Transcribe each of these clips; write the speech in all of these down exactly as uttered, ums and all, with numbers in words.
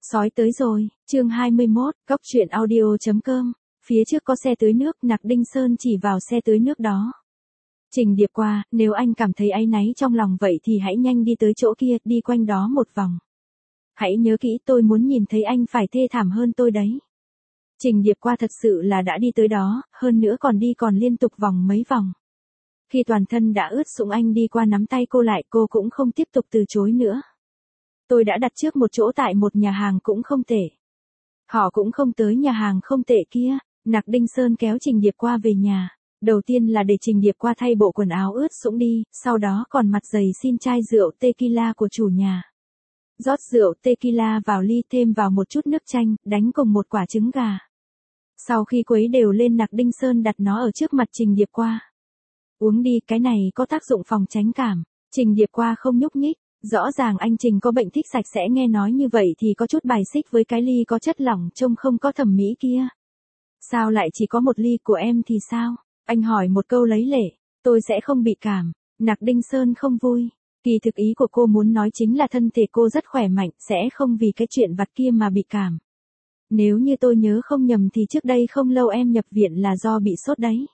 Sói tới rồi, chương hai mươi mốt, góc truyện audio.com, phía trước có xe tưới nước, Nặc Đinh Sơn chỉ vào xe tưới nước đó. Trình Điệp qua, nếu anh cảm thấy áy náy trong lòng vậy thì hãy nhanh đi tới chỗ kia, đi quanh đó một vòng. Hãy nhớ kỹ, tôi muốn nhìn thấy anh phải thê thảm hơn tôi đấy. Trình Điệp qua thật sự là đã đi tới đó, hơn nữa còn đi còn liên tục vòng mấy vòng. Khi toàn thân đã ướt sũng anh đi qua nắm tay cô lại, cô cũng không tiếp tục từ chối nữa. Tôi đã đặt trước một chỗ tại một nhà hàng cũng không tệ. Họ cũng không tới nhà hàng không tệ kia. Nặc Đinh Sơn kéo Trình Điệp qua về nhà. Đầu tiên là để Trình Điệp qua thay bộ quần áo ướt sũng đi, sau đó còn mặt dày xin chai rượu tequila của chủ nhà. Rót rượu tequila vào ly, thêm vào một chút nước chanh, đánh cùng một quả trứng gà. Sau khi quấy đều lên, Nặc Đinh Sơn đặt nó ở trước mặt Trình Điệp qua. Uống đi, cái này có tác dụng phòng tránh cảm. Trình Điệp qua không nhúc nhích. Rõ ràng anh Trình có bệnh thích sạch sẽ, nghe nói như vậy thì có chút bài xích với cái ly có chất lỏng trông không có thẩm mỹ kia. Sao lại chỉ có một ly, của em thì sao? Anh hỏi một câu lấy lệ. Tôi sẽ không bị cảm. Nặc Đinh Sơn không vui. Kỳ thực ý của cô muốn nói chính là thân thể cô rất khỏe mạnh, sẽ không vì cái chuyện vặt kia mà bị cảm. Nếu như tôi nhớ không nhầm thì trước đây không lâu em nhập viện là do bị sốt đấy.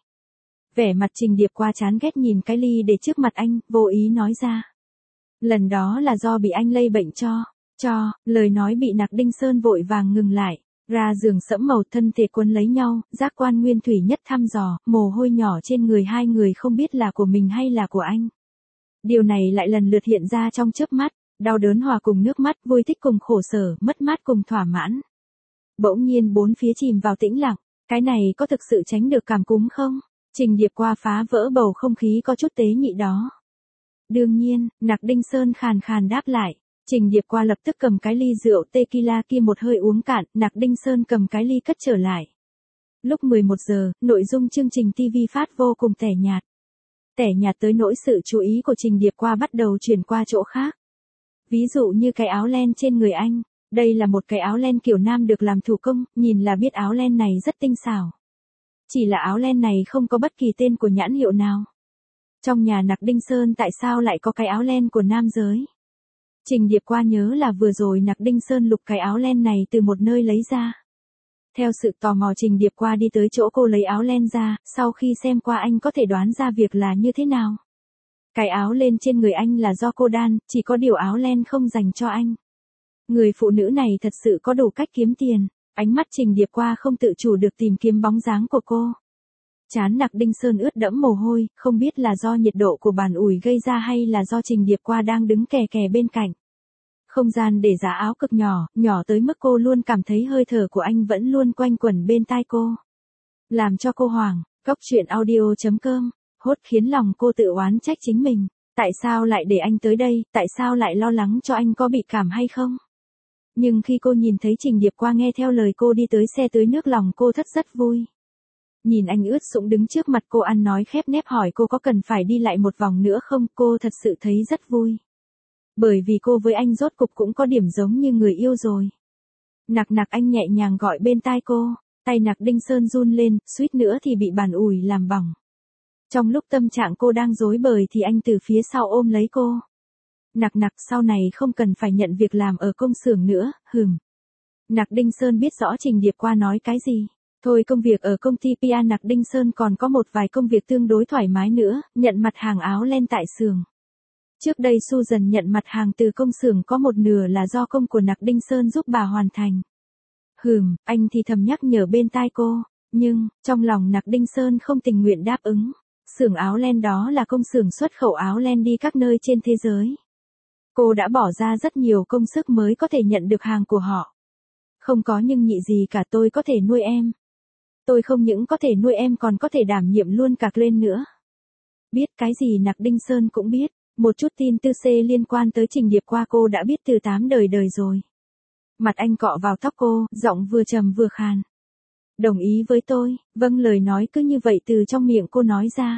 Vẻ mặt Trình Điệp qua chán ghét nhìn cái ly để trước mặt anh, vô ý nói ra. Lần đó là do bị anh lây bệnh cho, cho, lời nói bị Nặc Đinh Sơn vội vàng ngừng lại, ra giường sẫm màu, thân thể quấn lấy nhau, giác quan nguyên thủy nhất thăm dò, mồ hôi nhỏ trên người hai người không biết là của mình hay là của anh. Điều này lại lần lượt hiện ra trong chớp mắt, đau đớn hòa cùng nước mắt, vui thích cùng khổ sở, mất mát cùng thỏa mãn. Bỗng nhiên bốn phía chìm vào tĩnh lặng, cái này có thực sự tránh được cảm cúm không? Trình Điệp qua phá vỡ bầu không khí có chút tế nhị đó. Đương nhiên, Nặc Đinh Sơn khàn khàn đáp lại. Trình Điệp qua lập tức cầm cái ly rượu tequila kia một hơi uống cạn, Nặc Đinh Sơn cầm cái ly cất trở lại. Lúc mười một giờ, nội dung chương trình ti vi phát vô cùng tẻ nhạt. Tẻ nhạt tới nỗi sự chú ý của Trình Điệp qua bắt đầu chuyển qua chỗ khác. Ví dụ như cái áo len trên người anh. Đây là một cái áo len kiểu nam được làm thủ công, nhìn là biết áo len này rất tinh xảo. Chỉ là áo len này không có bất kỳ tên của nhãn hiệu nào. Trong nhà Nặc Đinh Sơn tại sao lại có cái áo len của nam giới? Trình Điệp qua nhớ là vừa rồi Nặc Đinh Sơn lục cái áo len này từ một nơi lấy ra. Theo sự tò mò Trình Điệp qua đi tới chỗ cô lấy áo len ra, sau khi xem qua anh có thể đoán ra việc là như thế nào. Cái áo len trên người anh là do cô đan, chỉ có điều áo len không dành cho anh. Người phụ nữ này thật sự có đủ cách kiếm tiền. Ánh mắt Trình Điệp qua không tự chủ được tìm kiếm bóng dáng của cô. Trán Nặc Đinh Sơn ướt đẫm mồ hôi, không biết là do nhiệt độ của bàn ủi gây ra hay là do Trình Điệp qua đang đứng kè kè bên cạnh. Không gian để giá áo cực nhỏ, nhỏ tới mức cô luôn cảm thấy hơi thở của anh vẫn luôn quanh quẩn bên tai cô. Làm cho cô hoảng, góc truyện audio.com, hốt khiến lòng cô tự oán trách chính mình. Tại sao lại để anh tới đây, tại sao lại lo lắng cho anh có bị cảm hay không? Nhưng khi cô nhìn thấy Trình Điệp qua nghe theo lời cô đi tới xe tưới nước, lòng cô thất rất vui. Nhìn anh ướt sũng đứng trước mặt cô, ăn nói khép nép hỏi cô có cần phải đi lại một vòng nữa không, cô thật sự thấy rất vui. Bởi vì cô với anh rốt cục cũng có điểm giống như người yêu rồi. Nặc nặc, anh nhẹ nhàng gọi bên tai cô, tay Nặc Đinh Sơn run lên, suýt nữa thì bị bàn ủi làm bỏng. Trong lúc tâm trạng cô đang rối bời thì anh từ phía sau ôm lấy cô. Nặc nặc, sau này không cần phải nhận việc làm ở công xưởng nữa, hừm. Nặc Đinh Sơn biết rõ Trình Điệp qua nói cái gì. Thôi, công việc ở công ty pê e Nặc Đinh Sơn còn có một vài công việc tương đối thoải mái nữa, nhận mặt hàng áo len tại xưởng. Trước đây Susan nhận mặt hàng từ công xưởng có một nửa là do công của Nặc Đinh Sơn giúp bà hoàn thành. Hừm, anh thì thầm nhắc nhở bên tai cô, nhưng, trong lòng Nặc Đinh Sơn không tình nguyện đáp ứng. Xưởng áo len đó là công xưởng xuất khẩu áo len đi các nơi trên thế giới. Cô đã bỏ ra rất nhiều công sức mới có thể nhận được hàng của họ. Không có nhưng nhị gì cả, tôi có thể nuôi em. Tôi không những có thể nuôi em còn có thể đảm nhiệm luôn cả lên nữa. Biết cái gì Nặc Đinh Sơn cũng biết, một chút tin tư C liên quan tới Trình Điệp qua cô đã biết từ tám đời đời rồi. Mặt anh cọ vào tóc cô, giọng vừa trầm vừa khàn. Đồng ý với tôi, vâng, lời nói cứ như vậy từ trong miệng cô nói ra.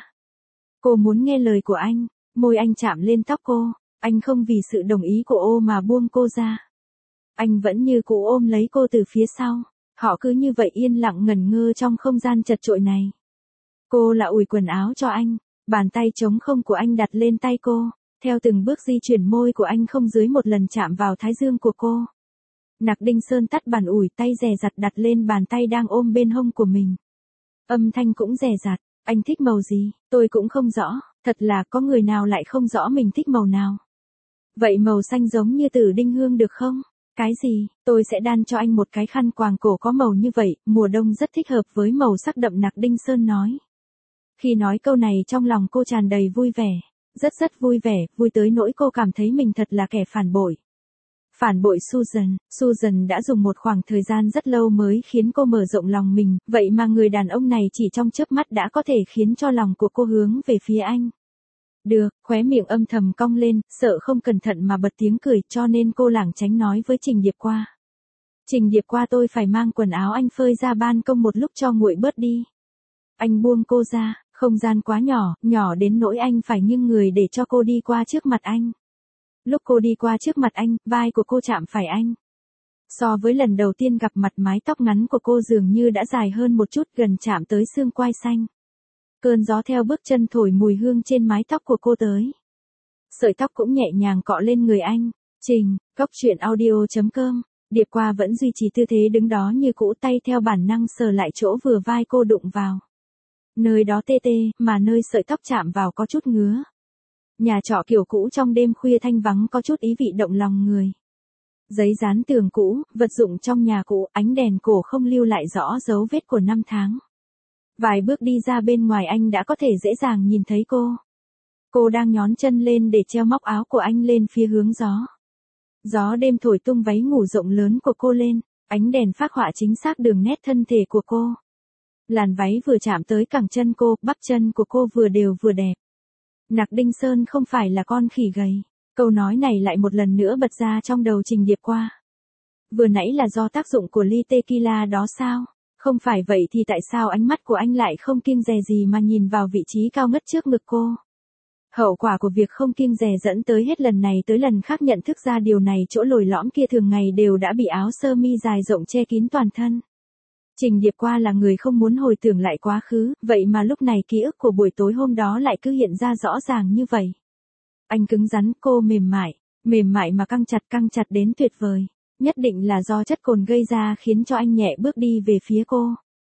Cô muốn nghe lời của anh, môi anh chạm lên tóc cô, anh không vì sự đồng ý của ô mà buông cô ra. Anh vẫn như cũ ôm lấy cô từ phía sau. Họ cứ như vậy yên lặng ngẩn ngơ trong không gian chật chội này. Cô là ủi quần áo cho anh, bàn tay trống không của anh đặt lên tay cô, theo từng bước di chuyển môi của anh không dưới một lần chạm vào thái dương của cô. Nặc Đinh Sơn tắt bàn ủi, tay dè dặt đặt lên bàn tay đang ôm bên hông của mình. Âm thanh cũng dè dặt, anh thích màu gì, tôi cũng không rõ, thật là có người nào lại không rõ mình thích màu nào. Vậy màu xanh giống như Tử Đinh Hương được không? Cái gì, tôi sẽ đan cho anh một cái khăn quàng cổ có màu như vậy, mùa đông rất thích hợp với màu sắc đậm, Nặc Đinh Sơn nói. Khi nói câu này trong lòng cô tràn đầy vui vẻ, rất rất vui vẻ, vui tới nỗi cô cảm thấy mình thật là kẻ phản bội. Phản bội Susan, Susan đã dùng một khoảng thời gian rất lâu mới khiến cô mở rộng lòng mình, vậy mà người đàn ông này chỉ trong chớp mắt đã có thể khiến cho lòng của cô hướng về phía anh. Được, khóe miệng âm thầm cong lên, sợ không cẩn thận mà bật tiếng cười, cho nên cô lảng tránh nói với Trình Điệp Qua. Trình Điệp Qua, tôi phải mang quần áo anh phơi ra ban công một lúc cho nguội bớt đi. Anh buông cô ra, không gian quá nhỏ, nhỏ đến nỗi anh phải nghiêng người để cho cô đi qua trước mặt anh. Lúc cô đi qua trước mặt anh, vai của cô chạm phải anh. So với lần đầu tiên gặp mặt, mái tóc ngắn của cô dường như đã dài hơn một chút, gần chạm tới xương quai xanh. Cơn gió theo bước chân thổi mùi hương trên mái tóc của cô tới. Sợi tóc cũng nhẹ nhàng cọ lên người anh. Trình, Cốc Truyện Audio chấm com. Điệp Qua vẫn duy trì tư thế đứng đó như cũ, tay theo bản năng sờ lại chỗ vừa vai cô đụng vào. Nơi đó tê tê, mà nơi sợi tóc chạm vào có chút ngứa. Nhà trọ kiểu cũ trong đêm khuya thanh vắng có chút ý vị động lòng người. Giấy dán tường cũ, vật dụng trong nhà cũ, ánh đèn cổ không lưu lại rõ dấu vết của năm tháng. Vài bước đi ra bên ngoài anh đã có thể dễ dàng nhìn thấy cô. Cô đang nhón chân lên để treo móc áo của anh lên phía hướng gió. Gió đêm thổi tung váy ngủ rộng lớn của cô lên, ánh đèn phác họa chính xác đường nét thân thể của cô. Làn váy vừa chạm tới cẳng chân cô, bắp chân của cô vừa đều vừa đẹp. Nặc Đinh Sơn không phải là con khỉ gầy. Câu nói này lại một lần nữa bật ra trong đầu Trình Điệp Qua. Vừa nãy là do tác dụng của ly tequila đó sao? Không phải vậy thì tại sao ánh mắt của anh lại không kiêng dè gì mà nhìn vào vị trí cao ngất trước ngực cô? Hậu quả của việc không kiêng dè dẫn tới hết lần này tới lần khác nhận thức ra điều này, chỗ lồi lõm kia thường ngày đều đã bị áo sơ mi dài rộng che kín toàn thân. Trình Điệp Qua là người không muốn hồi tưởng lại quá khứ, vậy mà lúc này ký ức của buổi tối hôm đó lại cứ hiện ra rõ ràng như vậy. Anh cứng rắn, cô mềm mại, mềm mại mà căng chặt, căng chặt đến tuyệt vời. Nhất định là do chất cồn gây ra khiến cho anh nhẹ bước đi về phía cô.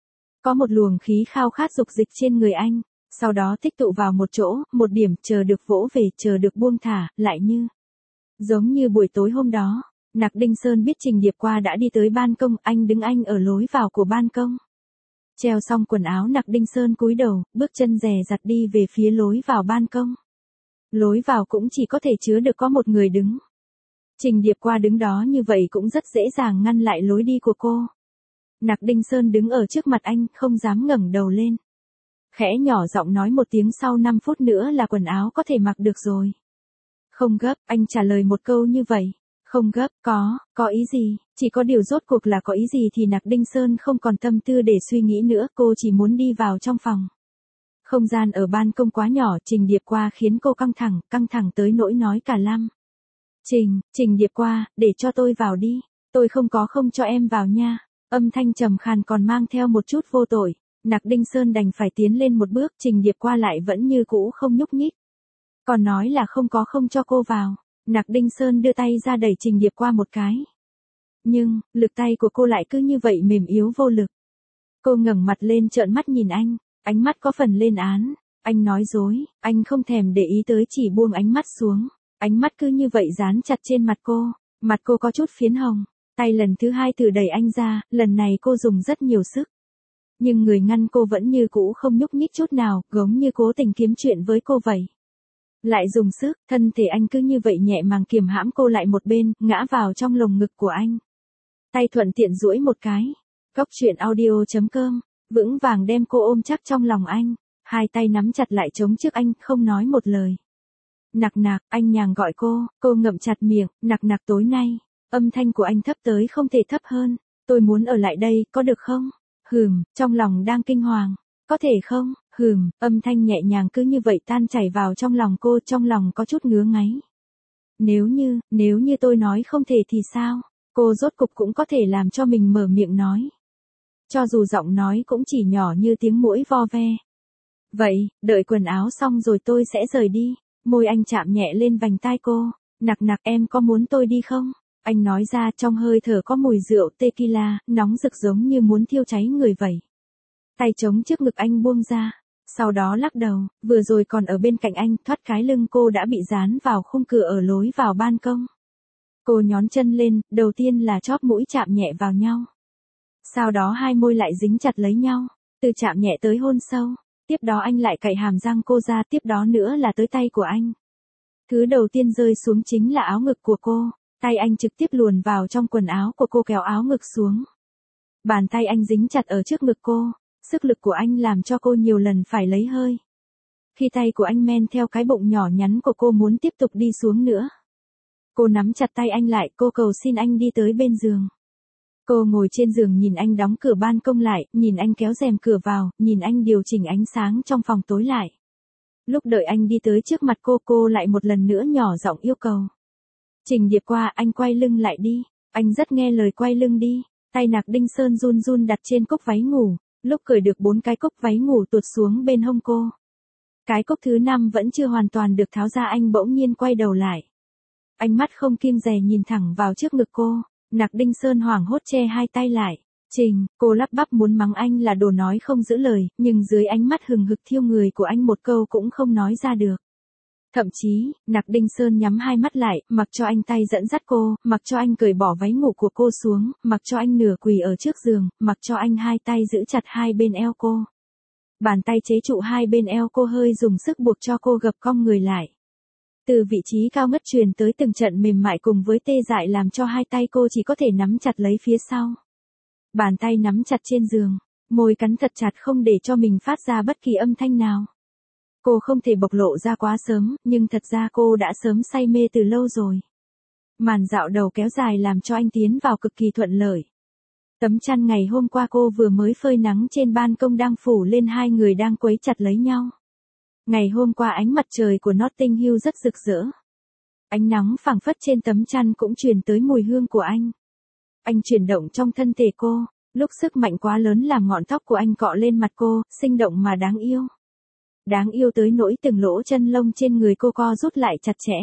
Có một luồng khí khao khát dục dịch trên người anh, sau đó tích tụ vào một chỗ, một điểm, chờ được vỗ về, chờ được buông thả, lại như. Giống như buổi tối hôm đó, Nặc Đinh Sơn biết Trình Điệp Qua đã đi tới ban công, anh đứng anh ở lối vào của ban công. Treo xong quần áo, Nặc Đinh Sơn cúi đầu, bước chân dè dặt đi về phía lối vào ban công. Lối vào cũng chỉ có thể chứa được có một người đứng. Trình Điệp Qua đứng đó như vậy cũng rất dễ dàng ngăn lại lối đi của cô. Nặc Đinh Sơn đứng ở trước mặt anh, không dám ngẩng đầu lên. Khẽ nhỏ giọng nói một tiếng, sau năm phút nữa là quần áo có thể mặc được rồi. Không gấp, anh trả lời một câu như vậy. Không gấp, có, có ý gì, chỉ có điều rốt cuộc là có ý gì thì Nặc Đinh Sơn không còn tâm tư để suy nghĩ nữa, cô chỉ muốn đi vào trong phòng. Không gian ở ban công quá nhỏ, Trình Điệp Qua khiến cô căng thẳng, căng thẳng tới nỗi nói cả lăm. Trình, Trình Điệp Qua, để cho tôi vào đi, tôi không có không cho em vào nha. Âm thanh trầm khàn còn mang theo một chút vô tội. Nặc Đinh Sơn đành phải tiến lên một bước, Trình Điệp Qua lại vẫn như cũ không nhúc nhích. Còn nói là không có không cho cô vào. Nặc Đinh Sơn đưa tay ra đẩy Trình Điệp Qua một cái. Nhưng, lực tay của cô lại cứ như vậy mềm yếu vô lực. Cô ngẩng mặt lên trợn mắt nhìn anh, ánh mắt có phần lên án. Anh nói dối, anh không thèm để ý tới, chỉ buông ánh mắt xuống. Ánh mắt cứ như vậy dán chặt trên mặt cô, mặt cô có chút phiến hồng. Tay lần thứ hai từ đẩy anh ra, lần này cô dùng rất nhiều sức. Nhưng người ngăn cô vẫn như cũ không nhúc nhích chút nào, giống như cố tình kiếm chuyện với cô vậy. Lại dùng sức, thân thể anh cứ như vậy nhẹ màng kiềm hãm cô lại một bên, ngã vào trong lồng ngực của anh. Tay thuận tiện duỗi một cái. Cốc Truyện Audio chấm com, vững vàng đem cô ôm chắc trong lòng anh. Hai tay nắm chặt lại chống trước anh, không nói một lời. Nặc nặc, anh nhàng gọi cô, cô ngậm chặt miệng, nặc nặc tối nay. Âm thanh của anh thấp tới không thể thấp hơn. Tôi muốn ở lại đây, có được không? Hừm, trong lòng đang kinh hoàng. Có thể không? Hừm, âm thanh nhẹ nhàng cứ như vậy tan chảy vào trong lòng cô, trong lòng có chút ngứa ngáy. Nếu như, nếu như tôi nói không thể thì sao? Cô rốt cục cũng có thể làm cho mình mở miệng nói. Cho dù giọng nói cũng chỉ nhỏ như tiếng muỗi vo ve. Vậy, đợi quần áo xong rồi tôi sẽ rời đi. Môi anh chạm nhẹ lên vành tai cô. Nặc nặc, em có muốn tôi đi không? Anh nói ra trong hơi thở có mùi rượu tequila, nóng rực giống như muốn thiêu cháy người vậy. Tay chống trước ngực anh buông ra. Sau đó lắc đầu, vừa rồi còn ở bên cạnh anh, thoát cái lưng cô đã bị dán vào khung cửa ở lối vào ban công. Cô nhón chân lên, đầu tiên là chóp mũi chạm nhẹ vào nhau. Sau đó hai môi lại dính chặt lấy nhau, từ chạm nhẹ tới hôn sâu. Tiếp đó anh lại cạy hàm răng cô ra, tiếp đó nữa là tới tay của anh. Thứ đầu tiên rơi xuống chính là áo ngực của cô, tay anh trực tiếp luồn vào trong quần áo của cô kéo áo ngực xuống. Bàn tay anh dính chặt ở trước ngực cô, sức lực của anh làm cho cô nhiều lần phải lấy hơi. Khi tay của anh men theo cái bụng nhỏ nhắn của cô muốn tiếp tục đi xuống nữa. Cô nắm chặt tay anh lại, cô cầu xin anh đi tới bên giường. Cô ngồi trên giường nhìn anh đóng cửa ban công lại, nhìn anh kéo rèm cửa vào, nhìn anh điều chỉnh ánh sáng trong phòng tối lại. Lúc đợi anh đi tới trước mặt cô, cô lại một lần nữa nhỏ giọng yêu cầu. Trình Điệp qua, anh quay lưng lại đi. Anh rất nghe lời quay lưng đi. Tay Nạc Đinh Sơn run run đặt trên cúc váy ngủ. Lúc cởi được bốn cái cúc váy ngủ tuột xuống bên hông cô. Cái cúc thứ năm vẫn chưa hoàn toàn được tháo ra, anh bỗng nhiên quay đầu lại. Ánh mắt không kiêng dè nhìn thẳng vào trước ngực cô. Nạc Đinh Sơn hoảng hốt che hai tay lại. Trình, cô lắp bắp muốn mắng anh là đồ nói không giữ lời, nhưng dưới ánh mắt hừng hực thiêu người của anh một câu cũng không nói ra được. Thậm chí, Nạc Đinh Sơn nhắm hai mắt lại, mặc cho anh tay dẫn dắt cô, mặc cho anh cởi bỏ váy ngủ của cô xuống, mặc cho anh nửa quỳ ở trước giường, mặc cho anh hai tay giữ chặt hai bên eo cô. Bàn tay chế trụ hai bên eo cô, hơi dùng sức buộc cho cô gập cong người lại. Từ vị trí cao ngất truyền tới từng trận mềm mại cùng với tê dại làm cho hai tay cô chỉ có thể nắm chặt lấy phía sau. Bàn tay nắm chặt trên giường, môi cắn thật chặt không để cho mình phát ra bất kỳ âm thanh nào. Cô không thể bộc lộ ra quá sớm, nhưng thật ra cô đã sớm say mê từ lâu rồi. Màn dạo đầu kéo dài làm cho anh tiến vào cực kỳ thuận lợi. Tấm chăn ngày hôm qua cô vừa mới phơi nắng trên ban công đang phủ lên hai người đang quấy chặt lấy nhau. Ngày hôm qua ánh mặt trời của Notting Hill rất rực rỡ. Ánh nắng phảng phất trên tấm chăn cũng truyền tới mùi hương của anh. Anh chuyển động trong thân thể cô, lúc sức mạnh quá lớn làm ngọn tóc của anh cọ lên mặt cô, sinh động mà đáng yêu. Đáng yêu tới nỗi từng lỗ chân lông trên người cô co rút lại chặt chẽ.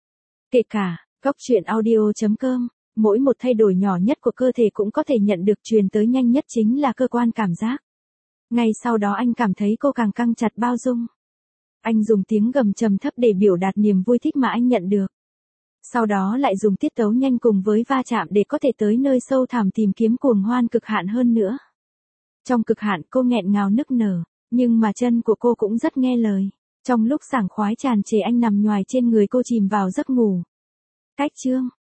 Kể cả, góc truyện audio chấm com, mỗi một thay đổi nhỏ nhất của cơ thể cũng có thể nhận được truyền tới nhanh nhất chính là cơ quan cảm giác. Ngay sau đó anh cảm thấy cô càng căng chặt bao dung. Anh dùng tiếng gầm trầm thấp để biểu đạt niềm vui thích mà anh nhận được. Sau đó lại dùng tiết tấu nhanh cùng với va chạm để có thể tới nơi sâu thẳm tìm kiếm cuồng hoan cực hạn hơn nữa. Trong cực hạn cô nghẹn ngào nức nở, nhưng mà chân của cô cũng rất nghe lời. Trong lúc sảng khoái tràn trề anh nằm nhoài trên người cô chìm vào giấc ngủ. Cách chương